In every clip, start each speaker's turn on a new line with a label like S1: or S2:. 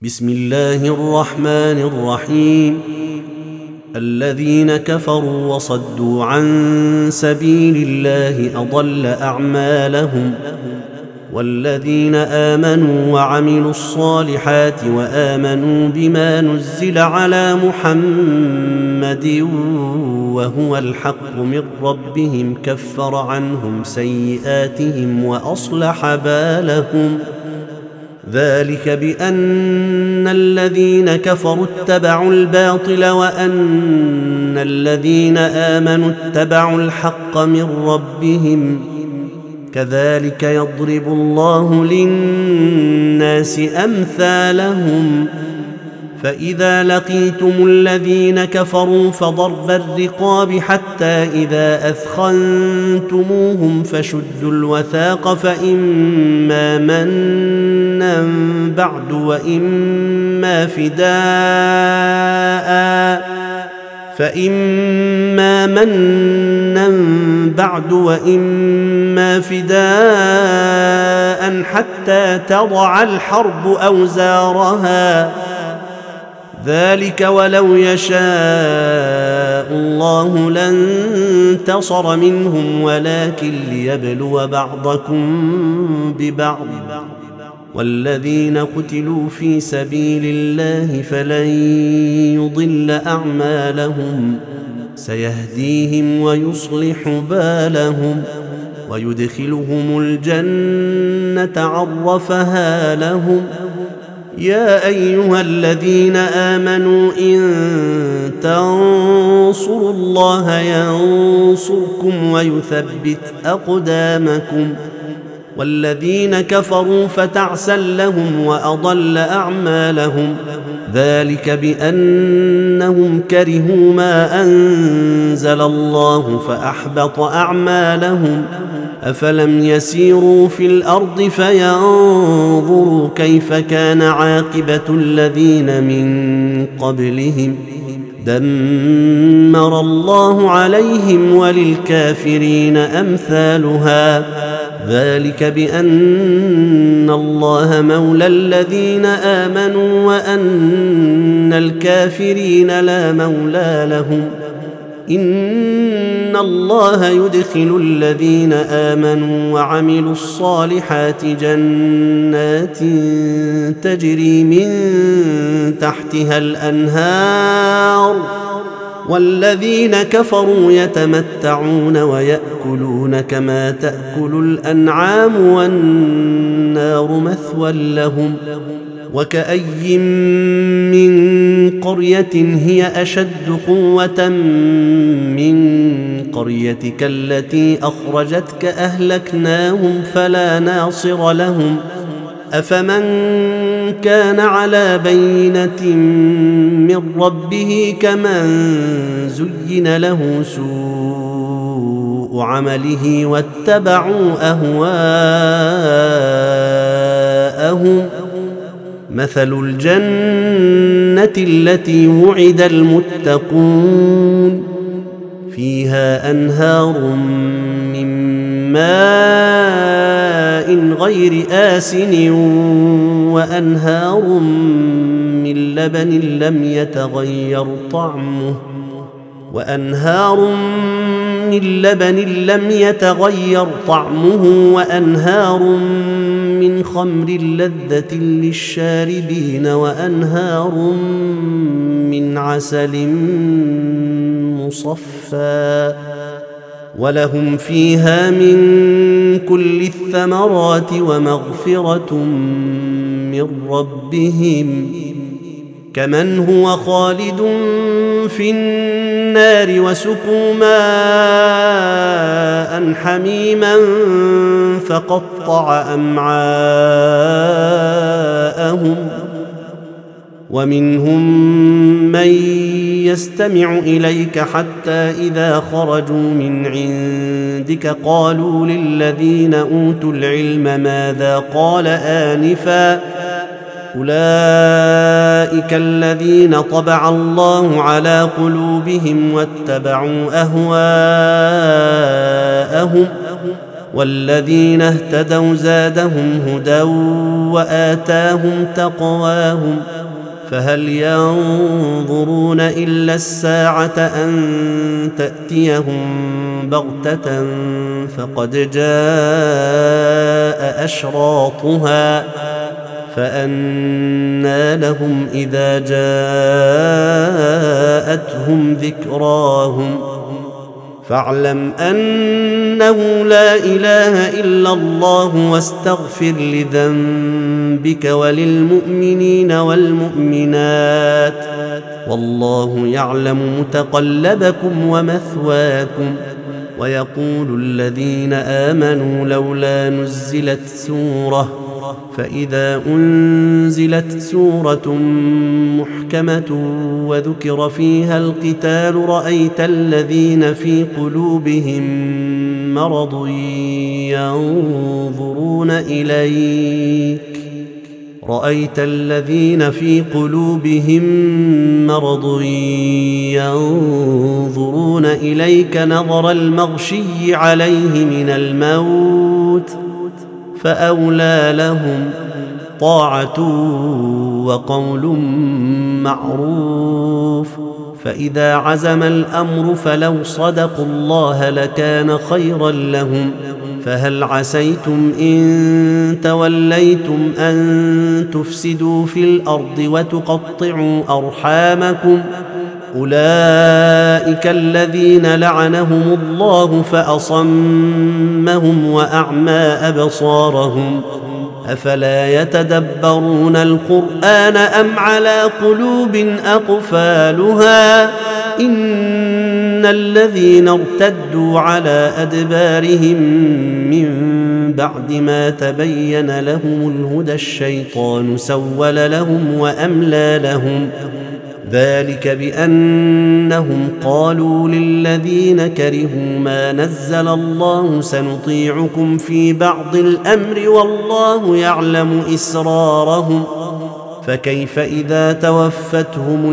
S1: بسم الله الرحمن الرحيم. الذين كفروا وصدوا عن سبيل الله أضل أعمالهم، والذين آمنوا وعملوا الصالحات وآمنوا بما نزل على محمد وهو الحق من ربهم كفر عنهم سيئاتهم وأصلح بالهم. ذلك بأن الذين كفروا اتبعوا الباطل وأن الذين آمنوا اتبعوا الحق من ربهم. كذلك يضرب الله للناس أمثالهم. فإذا لقيتم الذين كفروا فضرب الرقاب حتى إذا أثخنتموهم فشدوا الوثاق فإما منا بعد وإما فداء حتى تضع الحرب أوزارها. ذلك ولو يشاء الله لانتصر منهم ولكن ليبلو بعضكم ببعض. والذين قتلوا في سبيل الله فلن يضل أعمالهم، سيهديهم ويصلح بالهم ويدخلهم الجنة عرفها لهم. يا أيها الذين آمنوا إن تنصروا الله ينصركم ويثبت أقدامكم. والذين كفروا فتعسا لهم وأضل أعمالهم. ذلك بأنهم كرهوا ما أنزل الله فأحبط أعمالهم. أفلم يسيروا في الأرض فينظروا كيف كان عاقبة الذين من قبلهم. دمر الله عليهم وللكافرين أمثالها. ذلك بأن الله مولى الذين آمنوا وأن الكافرين لا مولى لهم. إن الله يدخل الذين آمنوا وعملوا الصالحات جنات تجري من تحتها الأنهار، والذين كفروا يتمتعون ويأكلون كما تأكل الأنعام والنار مثوى لهم. وكأي من قرية هي أشد قوة من قريتك التي أخرجتك أهلكناهم فلا ناصر لهم. أفمن كان على بينة من ربه كمن زين له سوء عمله واتبعوا أهواءهم. مثل الجنة التي وعد المتقون فيها أنهار من ماء غير آسن وأنهار من لبن لم يتغير طعمه وأنهار من خمر لذة للشاربين وأنهار من عسل مصفى ولهم فيها من كل الثمرات ومغفرة من ربهم. كمن هو خالد في النار وسقوا ماء حميما فقطع أمعاءهم. ومنهم من يستمع إليك حتى إذا خرجوا من عندك قالوا للذين أوتوا العلم ماذا قال آنفا. أولئك الذين طبع الله على قلوبهم واتبعوا أهواءهم والذين اهتدوا زادهم هدى وآتاهم تقواهم فهل ينظرون إلا الساعة أن تأتيهم بغتة فقد جاء أشراطها فأنى لهم إذا جاءتهم ذكراهم فاعلم أنه لا إله إلا الله واستغفر لذنبك وللمؤمنين والمؤمنات والله يعلم متقلبكم ومثواكم ويقول الذين آمنوا لولا نزلت سورة فإذا أنزلت سورة محكمة وذكر فيها القتال رأيت الذين في قلوبهم مرض ينظرون إليك نظر المغشي عليه من الموت فأولى لهم طاعة وقول معروف فإذا عزم الأمر فلو صدقوا الله لكان خيرا لهم فهل عسيتم إن توليتم أن تفسدوا في الأرض وتقطعوا أرحامكم أولئك الذين لعنهم الله فأصمهم وأعمى أبصارهم أفلا يتدبرون القرآن أم على قلوب أقفالها إن الذين ارتدوا على أدبارهم من بعد ما تبين لهم الهدى الشيطان سول لهم وأملى لهم ذلك بأنهم قالوا للذين كرهوا ما نزل الله سنطيعكم في بعض الأمر والله يعلم إسرارهم فكيف إذا توفتهم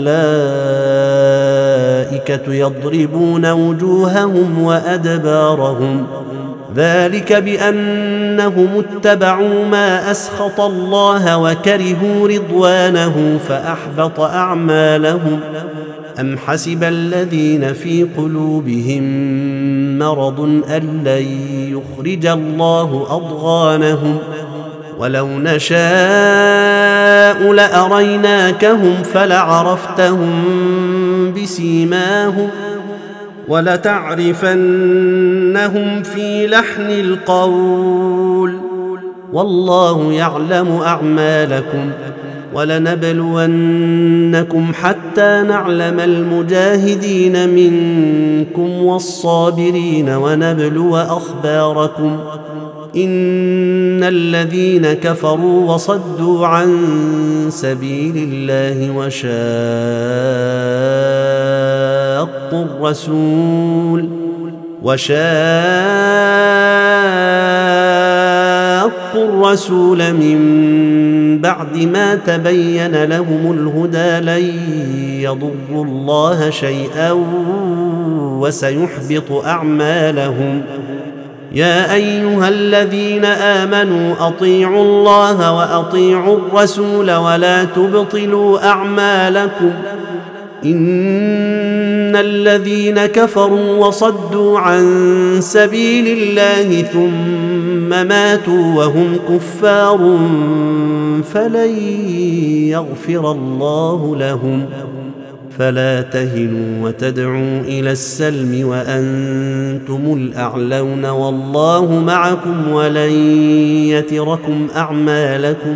S1: الملائكة يضربون وجوههم وأدبارهم ذلك بأنهم اتبعوا ما أسخط الله وكرهوا رضوانه فأحبط أعمالهم أم حسب الذين في قلوبهم مرض أن لن يخرج الله أضغانهم ولو نشاء لأريناكهم فلعرفتهم بسيماهم ولتعرفنهم في لحن القول والله يعلم أعمالكم ولنبلونكم حتى نعلم المجاهدين منكم والصابرين ونبلو أخباركم إن الذين كفروا وصدوا عن سبيل الله وشاقوا الرسول من بعد ما تبين لهم الهدى لن يضروا الله شيئا وسيحبط أعمالهم يا أيها الذين آمنوا أطيعوا الله وأطيعوا الرسول ولا تبطلوا أعمالكم إن الذين كفروا وصدوا عن سبيل الله ثم ماتوا وهم كفار فلن يغفر الله لهم فلا تهنوا وتدعوا إلى السلم وأنتم الأعلون والله معكم ولن يتركم أعمالكم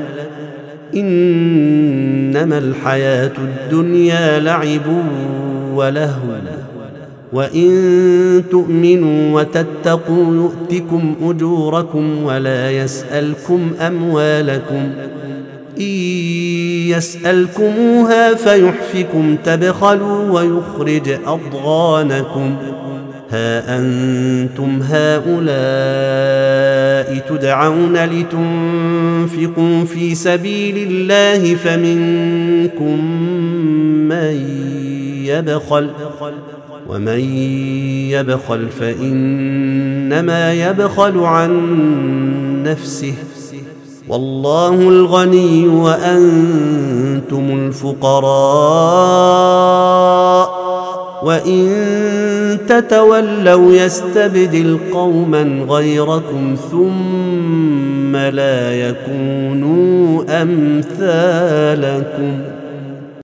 S1: إنما الحياة الدنيا لعب ولهو وإن تؤمنوا وتتقوا يؤتكم أجوركم ولا يسألكم أموالكم إن يسألكموها فيحفكم تبخلوا ويخرج أضغانكم ها أنتم هؤلاء تدعون لتنفقوا في سبيل الله فمنكم من يبخل ومن يبخل فإنما يبخل عن نفسه والله الغني وأنتم الفقراء وإن تتولوا يستبدل قوما غيركم ثم لا يكونوا أمثالكم